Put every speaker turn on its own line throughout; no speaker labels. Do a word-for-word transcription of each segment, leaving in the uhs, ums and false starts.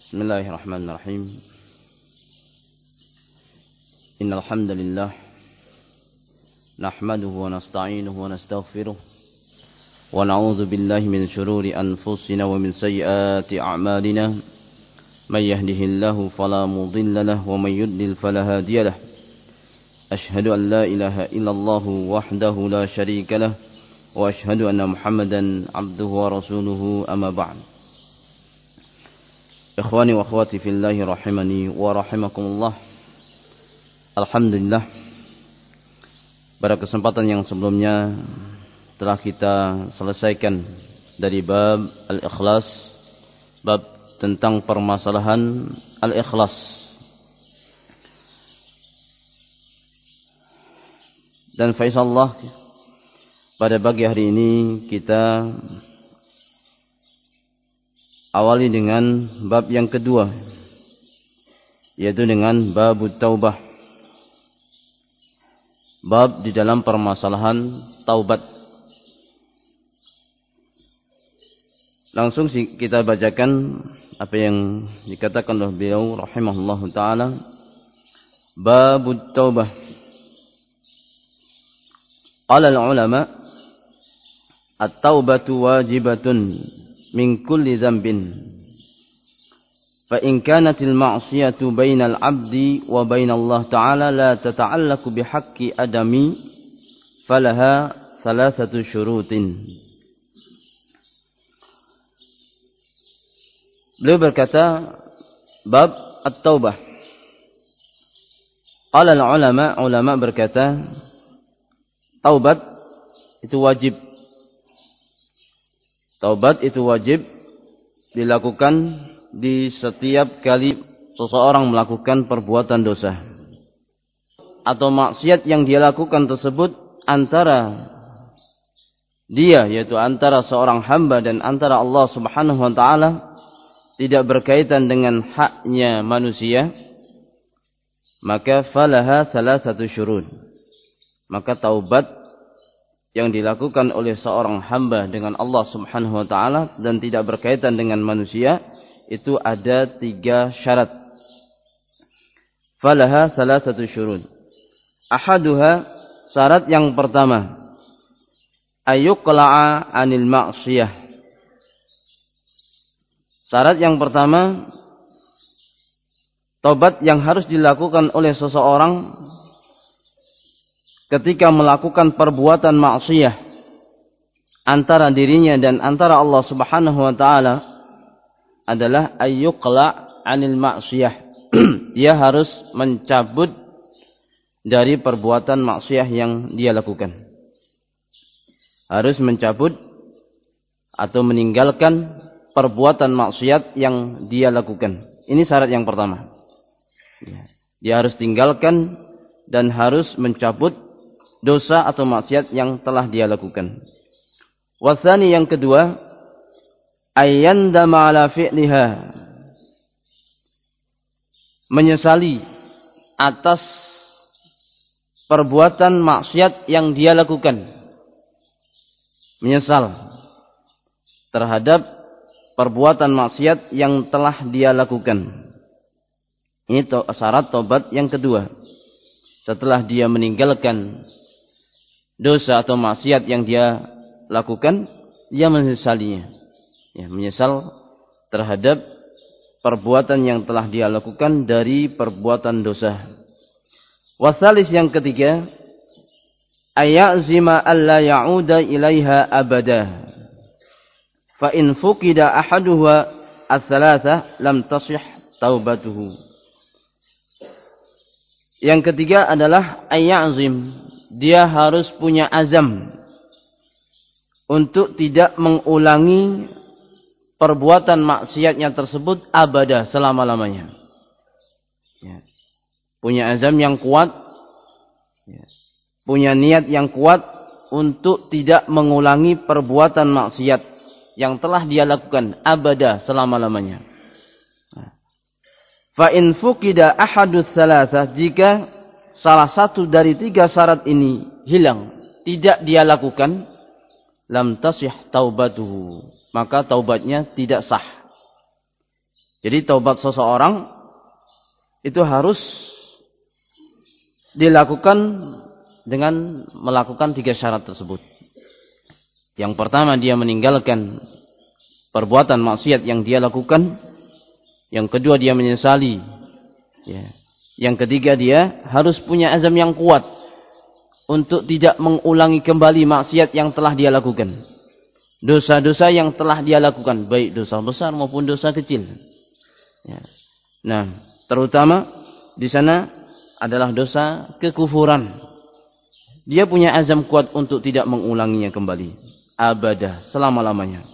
Bismillahirrahmanirrahim. Innal hamdalillah nahmaduhu wa nasta'inuhu wa nastaghfiruh wa na'udzu billahi min shururi anfusina wa min sayyiati a'malina. May yahdihillahu fala mudilla lahu wa may yudlil fala hadiya lahu. Ashhadu an la ilaha illallah wahdahu la syarika lahu wa ashhadu anna Muhammadan 'abduhu wa rasuluhu, amma ba'd. Ikhwani wa akhwati fillahi rahimani wa rahimakumullah. Alhamdulillah, pada kesempatan yang sebelumnya telah kita selesaikan dari bab al-ikhlas, bab tentang permasalahan al-ikhlas. Dan faisallah, pada pagi hari ini kita awali dengan bab yang kedua, yaitu dengan bab taubah. Bab di dalam permasalahan taubat. Langsung kita bacakan apa yang dikatakan oleh beliau rahimahullahu taala. Bab taubah. Qala al-ulama, at-taubatu wajibatun min kulli dhanbin, fa in kanatil ma'siyatu bainal 'abdi wa bainallah ta'ala la tata'allaqu bihaqqi adami falaha thalathatu syurutin. Beliau berkata, bab at-taubah. Qala al-ulama, ulama berkata, taubat itu wajib. Taubat itu wajib dilakukan di setiap kali seseorang melakukan perbuatan dosa atau maksiat yang dia lakukan tersebut antara dia, yaitu antara seorang hamba dan antara Allah Subhanahu wa taala, tidak berkaitan dengan haknya manusia, maka falaha thalathatu syurut. Maka taubat yang dilakukan oleh seorang hamba dengan Allah Subhanahu wa taala dan tidak berkaitan dengan manusia, itu ada tiga syarat. Falaha thalathatu syurut. Ahaduha, syarat yang pertama, ayyuqla'a 'anil ma'siyah. Syarat yang pertama, taubat yang harus dilakukan oleh seseorang ketika melakukan perbuatan maksiyah antara dirinya dan antara Allah Subhanahu wa taala adalah ayyuqla 'anil maksiyah. Dia harus mencabut dari perbuatan maksiyah yang dia lakukan. Harus mencabut atau meninggalkan perbuatan maksiat yang dia lakukan. Ini syarat yang pertama. Dia harus tinggalkan dan harus mencabut dosa atau maksiat yang telah dia lakukan. Watsani, yang kedua, ayyandama ala fi'liha, menyesali atas perbuatan maksiat yang dia lakukan. Menyesal terhadap perbuatan maksiat yang telah dia lakukan. Ini syarat tobat yang kedua. Setelah dia meninggalkan dosa atau maksiat yang dia lakukan, dia menyesalinya. Ya, menyesal terhadap perbuatan yang telah dia lakukan dari perbuatan dosa. Wasalis, yang ketiga, ayazima alla ya'uda ilaiha abada. Fa in fuqida ahaduha ats-tsalatsa lam tasih taubatuhu. Yang ketiga adalah ayazim, dia harus punya azam untuk tidak mengulangi perbuatan maksiatnya tersebut abada, selama-lamanya. Ya. Punya azam yang kuat, ya. Punya niat yang kuat untuk tidak mengulangi perbuatan maksiat yang telah dia lakukan abada, selama-lamanya. Fa in fuqida ahadus salasah, jika salah satu dari tiga syarat ini hilang, tidak dia lakukan, lam tasih taubatuhu, maka taubatnya tidak sah. Jadi taubat seseorang itu harus dilakukan dengan melakukan tiga syarat tersebut. Yang pertama, dia meninggalkan perbuatan maksiat yang dia lakukan. Yang kedua, dia menyesali. Ya. Yang ketiga, dia harus punya azam yang kuat untuk tidak mengulangi kembali maksiat yang telah dia lakukan. Dosa-dosa yang telah dia lakukan, baik dosa besar maupun dosa kecil. Ya. Nah, terutama di sana adalah dosa kekufuran. Dia punya azam kuat untuk tidak mengulanginya kembali, abadah, selama-lamanya.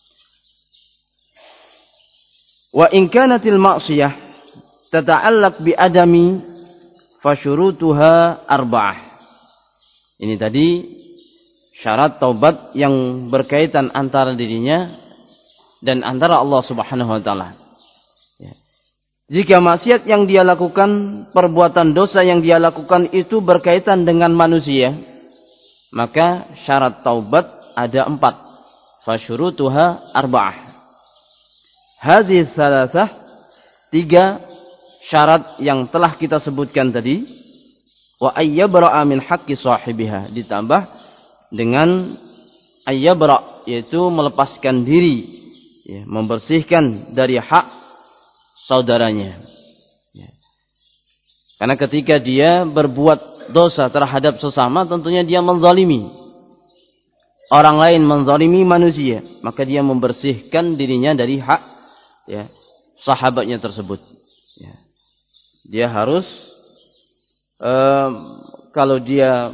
Wa in kanatil ma'siyah tata'allaq bi adami fasyurutuha arba'ah. Ini tadi syarat taubat yang berkaitan antara dirinya dan antara Allah Subhanahu wa taala. Ya. Jika maksiat yang dia lakukan, perbuatan dosa yang dia lakukan itu berkaitan dengan manusia, maka syarat taubat ada empat. Fasyurutuha arba'ah. Hadhihi thalathah, tiga syarat yang telah kita sebutkan tadi. Wa ayyabra'a min haqqi sahibiha, ditambah dengan ayyabra', yaitu melepaskan diri, ya, membersihkan dari hak saudaranya. Ya. Karena ketika dia berbuat dosa terhadap sesama, tentunya dia menzalimi orang lain, menzalimi manusia, maka dia membersihkan dirinya dari hak, ya, sahabatnya tersebut. Ya. Dia harus uh, kalau dia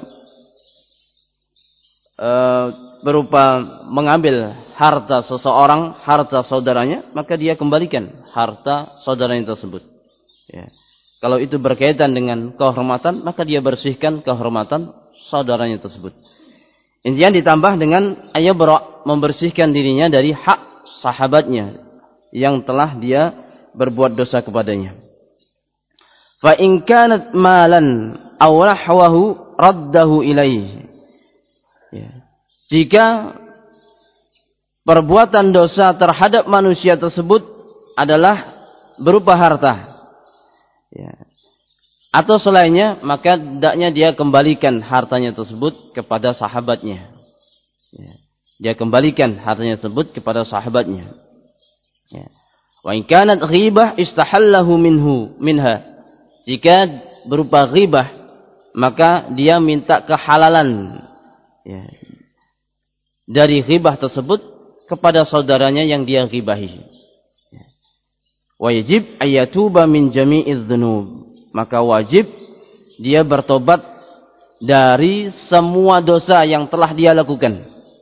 uh, berupa mengambil harta seseorang, harta saudaranya, maka dia kembalikan harta saudaranya tersebut. Ya. Kalau itu berkaitan dengan kehormatan, maka dia bersihkan kehormatan saudaranya tersebut. Intinya ditambah dengan ayabra', membersihkan dirinya dari hak sahabatnya yang telah dia berbuat dosa kepadanya. Fa in kanat malan aw nahwahu raddahu ilaihi. Ya. Jika perbuatan dosa terhadap manusia tersebut adalah berupa harta, ya, atau selainnya, maka hendaknya dia kembalikan hartanya tersebut kepada sahabatnya. Ya. Dia kembalikan hartanya tersebut kepada sahabatnya. Ya. Wa in kanat ghibah istahallahu minhu minha. Jika berupa ghibah, maka dia minta kehalalan, ya, dari ghibah tersebut kepada saudaranya yang dia ghibahi. Ya. Wajib ayatuba min jami'iz dzunub. Maka wajib dia bertobat dari semua dosa yang telah dia lakukan.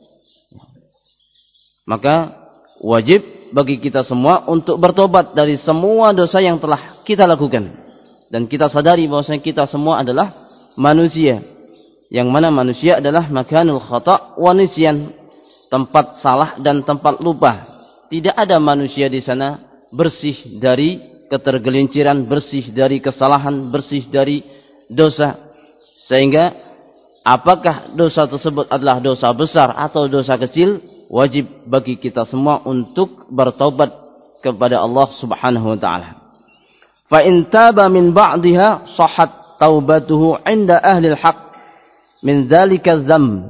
Maka wajib bagi kita semua untuk bertobat dari semua dosa yang telah kita lakukan. Dan kita sadari bahwasanya kita semua adalah manusia. Yang mana manusia adalah makanul khata' wa nisyan, tempat salah dan tempat lupa. Tidak ada manusia di sana bersih dari ketergelinciran, bersih dari kesalahan, bersih dari dosa. Sehingga apakah dosa tersebut adalah dosa besar atau dosa kecil, wajib bagi kita semua untuk bertaubat kepada Allah Subhanahu wa taala. Fa in taba min ba'dihha sahhat taubatuhu 'inda ahli al-haq min dzalika dzamb.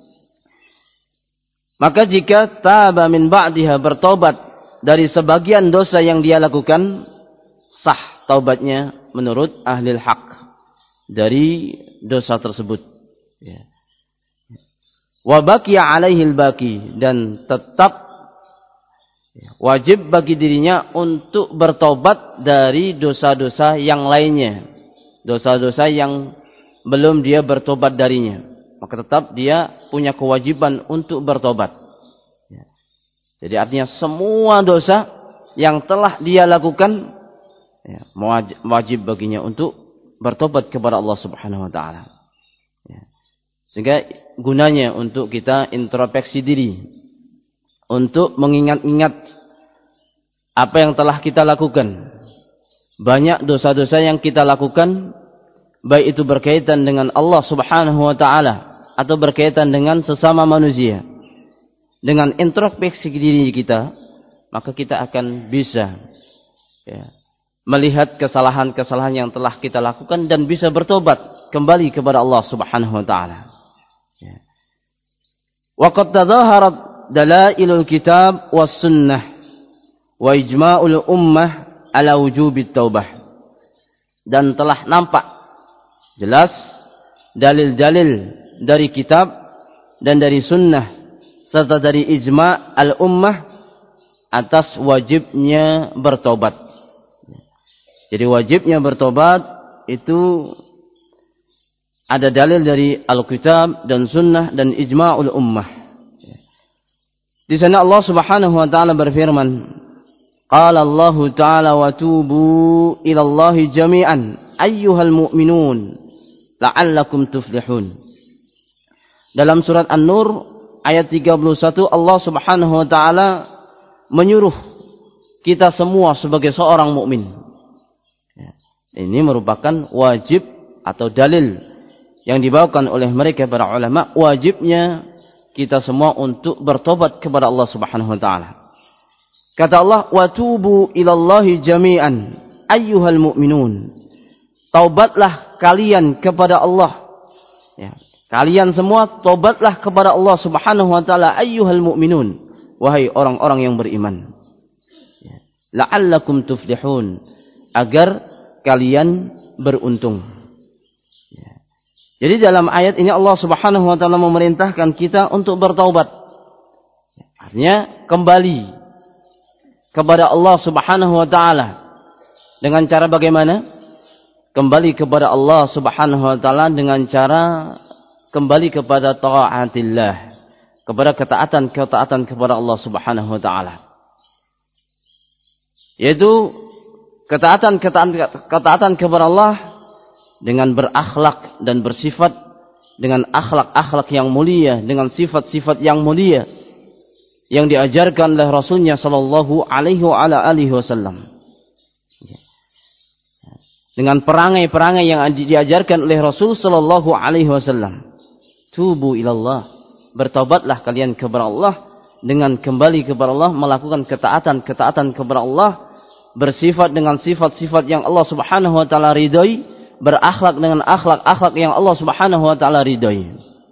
Maka jika taba min ba'dihha, bertobat dari sebagian dosa yang dia lakukan, sah taubatnya menurut ahli haq dari dosa tersebut. Ya. Wa baqiya alaihi al-baqi, dan tetap wajib bagi dirinya untuk bertaubat dari dosa-dosa yang lainnya, dosa-dosa yang belum dia bertobat darinya, maka tetap dia punya kewajiban untuk bertobat. Ya. Jadi artinya semua dosa yang telah dia lakukan, ya, wajib baginya untuk bertobat kepada Allah Subhanahu wa taala. Ya. Sehingga gunanya untuk kita introspeksi diri, untuk mengingat-ingat apa yang telah kita lakukan. Banyak dosa-dosa yang kita lakukan, baik itu berkaitan dengan Allah Subhanahu wa taala atau berkaitan dengan sesama manusia. Dengan introspeksi diri kita, maka kita akan bisa ya, melihat kesalahan-kesalahan yang telah kita lakukan dan bisa bertobat kembali kepada Allah Subhanahu wa taala. Ya. Wa qad tadhaharat dalailul kitab was sunnah wa ijma'ul ummah ala wujubit taubah. Dan telah nampak jelas dalil-dalil dari kitab dan dari sunnah serta dari ijma' al-ummah atas wajibnya bertobat. Jadi wajibnya bertobat itu ada dalil dari Alkitab dan Sunnah dan Ijma'ul Ummah. Di sana Allah Subhanahu wa taala berfirman, qala Allah taala wa tubu ila Allah jami'an ayyuhal mu'minun la'allakum tuflihun. Dalam surat An-Nur ayat tiga puluh satu Allah Subhanahu wa taala menyuruh kita semua sebagai seorang mukmin. Ini merupakan wajib atau dalil yang dibawakan oleh mereka para ulama, wajibnya kita semua untuk bertobat kepada Allah Subhanahu wa taala. Kata Allah, "Wa tubu ilallahi jami'an ayyuhal mu'minun." Taubatlah kalian kepada Allah. Ya, kalian semua taubatlah kepada Allah Subhanahu wa taala ayyuhal mu'minun, wahai orang-orang yang beriman. Ya, la'allakum tuflihun, agar kalian beruntung. Ya. Jadi dalam ayat ini Allah Subhanahu wa taala memerintahkan kita untuk bertaubat. Artinya kembali kepada Allah Subhanahu wa taala. Dengan cara bagaimana? Kembali kepada Allah Subhanahu wa taala dengan cara kembali kepada taatillah, kepada ketaatan-ketaatan kepada Allah Subhanahu wa taala. Yaitu Ketaatan, ketaatan, ketaatan kepada Allah dengan berakhlak dan bersifat dengan akhlak-akhlak yang mulia, dengan sifat-sifat yang mulia yang diajarkan oleh Rasulnya Sallallahu Alaihi Wasallam. Dengan perangai-perangai yang diajarkan oleh Rasul Sallallahu Alaihi Wasallam. Tubu ilallah, bertobatlah kalian kepada Allah dengan kembali kepada Allah, melakukan ketaatan-ketaatan kepada Allah, bersifat dengan sifat-sifat yang Allah Subhanahu wa taala ridhai, berakhlak dengan akhlak-akhlak yang Allah Subhanahu wa taala ridhai.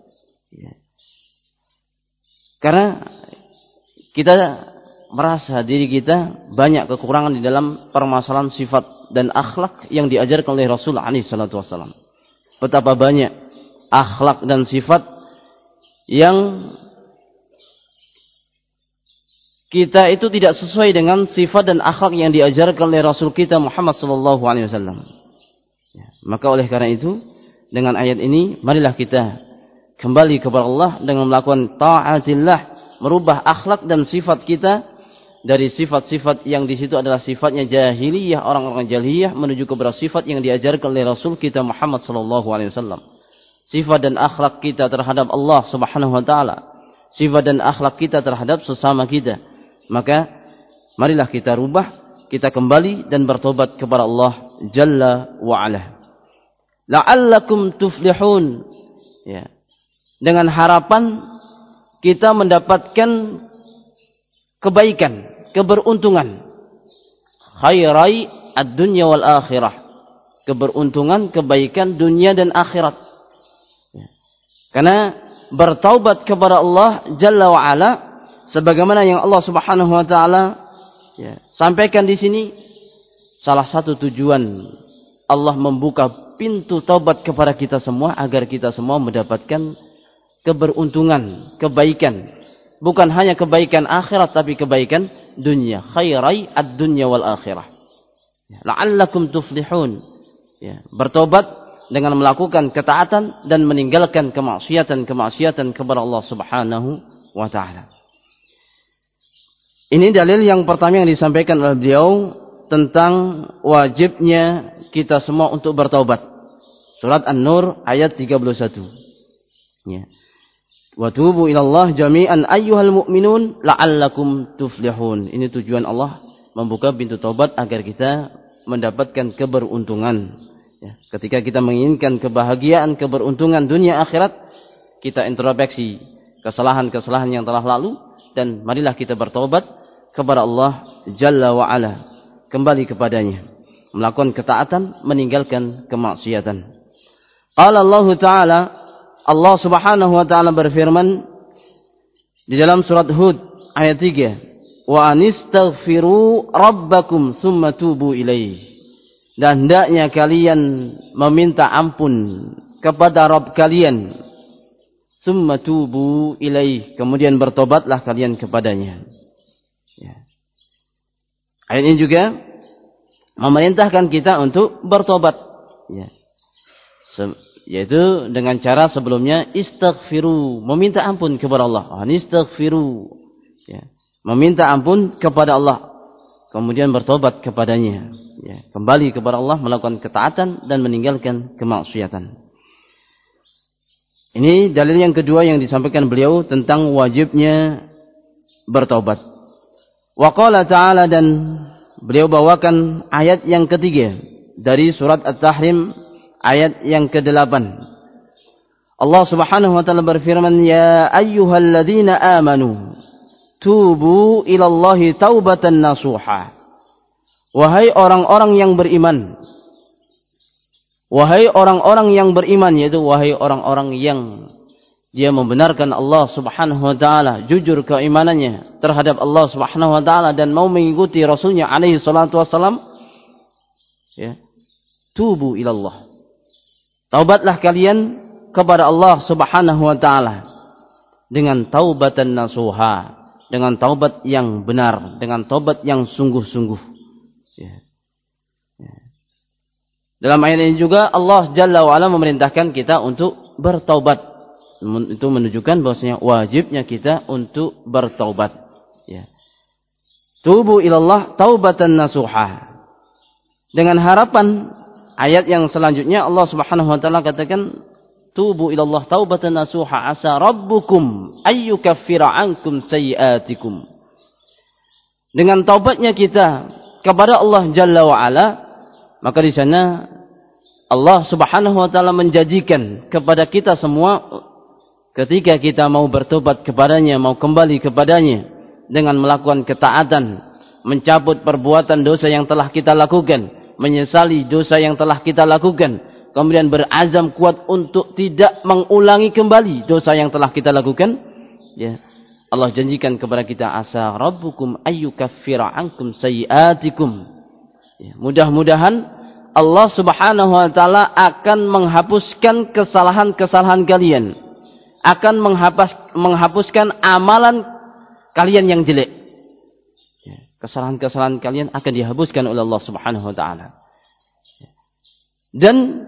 Karena kita merasa diri kita banyak kekurangan di dalam permasalahan sifat dan akhlak yang diajarkan oleh Rasul alaihi salatu wasallam. Betapa banyak akhlak dan sifat yang kita itu tidak sesuai dengan sifat dan akhlak yang diajarkan oleh Rasul kita Muhammad sallallahu alaihi wasallam. Ya, maka oleh karena itu dengan ayat ini marilah kita kembali kepada Allah dengan melakukan taatillah, merubah akhlak dan sifat kita dari sifat-sifat yang di situ adalah sifatnya jahiliyah, orang-orang jahiliyah, menuju kepada sifat yang diajarkan oleh Rasul kita Muhammad sallallahu alaihi wasallam. Sifat dan akhlak kita terhadap Allah Subhanahu wa taala, sifat dan akhlak kita terhadap sesama kita. Maka marilah kita rubah, kita kembali dan bertobat kepada Allah Jalla wa Ala. La'allakum tuflihun. Ya. Dengan harapan kita mendapatkan kebaikan, keberuntungan. Khairai ad-dunya wal akhirah. Keberuntungan, kebaikan dunia dan akhirat. Ya. Karena bertaubat kepada Allah Jalla wa Ala, sebagaimana yang Allah Subhanahu wa taala ya, sampaikan di sini, salah satu tujuan Allah membuka pintu taubat kepada kita semua agar kita semua mendapatkan keberuntungan, kebaikan. Bukan hanya kebaikan akhirat tapi kebaikan dunia. Khairai ad-dunya wal akhirah. Ya, la'allakum tuflihun. Ya, bertobat dengan melakukan ketaatan dan meninggalkan kemaksiatan-kemaksiatan kepada Allah Subhanahu wa taala. Ini dalil yang pertama yang disampaikan oleh beliau tentang wajibnya kita semua untuk bertaubat. Surat An-Nur ayat tiga puluh satu. Ya. Wa tubu ilallah jami'an ayyuhal mu'minun la'allakum tuflihun. Ini tujuan Allah membuka pintu taubat agar kita mendapatkan keberuntungan. Ya. Ketika kita menginginkan kebahagiaan, keberuntungan dunia akhirat, kita introspeksi kesalahan-kesalahan yang telah lalu dan marilah kita bertaubat kepada Allah Jalla wa Ala. kembali kepadanya, melakukan ketaatan, meninggalkan kemaksiatan. Qala Allah Ta'ala, Allah Subhanahu wa taala berfirman di dalam surat Hud ayat tiga, wa anistaghfiru rabbakum tsumma tubu ilaihi. Dan hendaknya kalian meminta ampun kepada Rabb kalian, tsumma tubu ilaihi, kemudian bertobatlah kalian kepadanya. Ya. Ayat ini juga memerintahkan kita untuk bertobat, ya. Se- yaitu dengan cara sebelumnya istaghfiru, meminta ampun kepada Allah. Anistaghfiru, ya. Meminta ampun kepada Allah, kemudian bertobat kepadanya, ya. Kembali kepada Allah, melakukan ketaatan dan meninggalkan kemaksiatan. Ini dalil yang kedua yang disampaikan beliau tentang wajibnya bertobat. Wa qala ta'ala, dan beliau bawakan ayat yang ketiga dari surat At-Tahrim ayat yang kedelapan. Allah Subhanahu wa taala berfirman, ya ayyuhalladzina amanu tubu ilallahi taubatan nasuha. Wahai orang-orang yang beriman, wahai orang-orang yang beriman, yaitu wahai orang-orang yang dia membenarkan Allah Subhanahu wa taala, jujur keimanannya terhadap Allah Subhanahu wa taala dan mau mengikuti Rasulnya alaihi salatu wassalam, ya. Tubu ilallah. Taubatlah kalian kepada Allah Subhanahu wa taala dengan taubatan nasuha, dengan taubat yang benar, dengan taubat yang sungguh-sungguh, ya. Ya. Dalam ayat ini juga Allah Jalla wa Ala memerintahkan kita untuk bertaubat. Itu menunjukkan bahwasanya wajibnya kita untuk bertaubat, ya. Tubu ilallah taubatan nasuha. Dengan harapan ayat yang selanjutnya Allah Subhanahu wa taala katakan, tubu ilallah taubatan nasuha asa rabbukum ayyukaffira ankum sayyiatikum. Dengan taubatnya kita kepada Allah Jalla wa Ala, maka di sana Allah Subhanahu wa taala menjanjikan kepada kita semua, ketika kita mau bertobat kepadanya, mau kembali kepadanya dengan melakukan ketaatan, mencabut perbuatan dosa yang telah kita lakukan, menyesali dosa yang telah kita lakukan, kemudian berazam kuat untuk tidak mengulangi kembali dosa yang telah kita lakukan, ya. Allah janjikan kepada kita, asa rabbukum ayyukaffira ankum sayyiatikum. Ya, mudah-mudahan Allah Subhanahu wa taala akan menghapuskan kesalahan-kesalahan kalian, akan menghapus, menghapuskan amalan kalian yang jelek. Ya, kesalahan-kesalahan kalian akan dihapuskan oleh Allah Subhanahu wa taala. Dan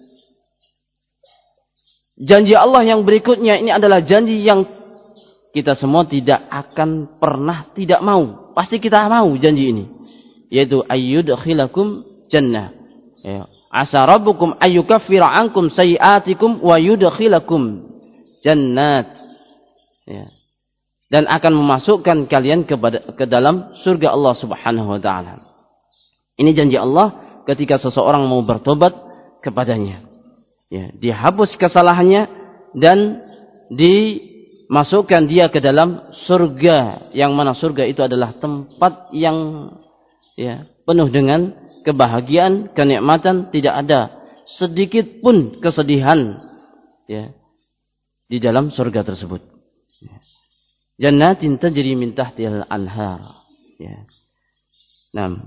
janji Allah yang berikutnya ini adalah janji yang kita semua tidak akan pernah tidak mau. Pasti kita mau janji ini, yaitu ayyudkhilakum jannah. Ya. Asa rabbukum ayyukaffira ankum sayyiatikum wa yudkhilakum jannat, ya. Dan akan memasukkan kalian kepada, ke dalam surga Allah Subhanahu wa taala. Ini janji Allah ketika seseorang mau bertobat kepadanya, ya, dihapus kesalahannya dan dimasukkan dia ke dalam surga, yang mana surga itu adalah tempat yang, ya, penuh dengan kebahagiaan, kenikmatan, tidak ada sedikit pun kesedihan, ya, di dalam surga tersebut. Jannatin tajri min tahtihal anhar, ya. Nah,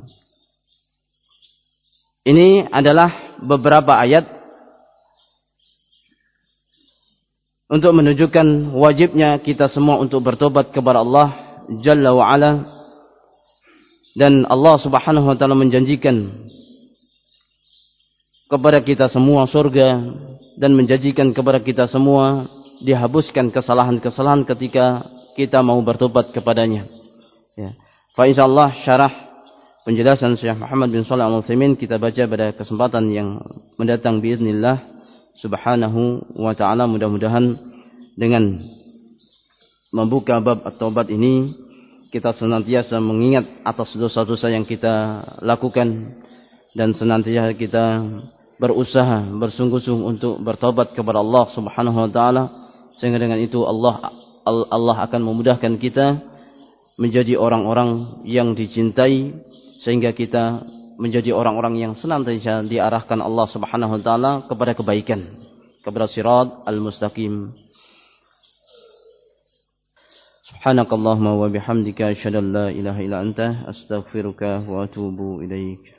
ini adalah beberapa ayat untuk menunjukkan wajibnya kita semua untuk bertobat kepada Allah Jalla wa Ala. Dan Allah Subhanahu wa taala menjanjikan kepada kita semua surga, dan menjanjikan kepada kita semua dihapuskan kesalahan-kesalahan ketika kita mau bertobat kepadanya, ya. Fa insyaallah syarah penjelasan Syekh Muhammad bin Shalih Al-Utsaimin kita baca pada kesempatan yang mendatang biiznillah Subhanahu wa taala. Mudah-mudahan dengan membuka bab at-taubat ini kita senantiasa mengingat atas dosa-dosa yang kita lakukan, dan senantiasa kita berusaha bersungguh-sungguh untuk bertobat kepada Allah Subhanahu wa taala, sehingga dengan itu Allah Allah akan memudahkan kita menjadi orang-orang yang dicintai sehingga kita menjadi orang-orang yang senantiasa diarahkan Allah Subhanahu wa taala kepada kebaikan, kepada sirat al-mustaqim. Subhanakallahumma wa bihamdika asyhadu an la ilaha illa anta astaghfiruka wa atubu ilaik.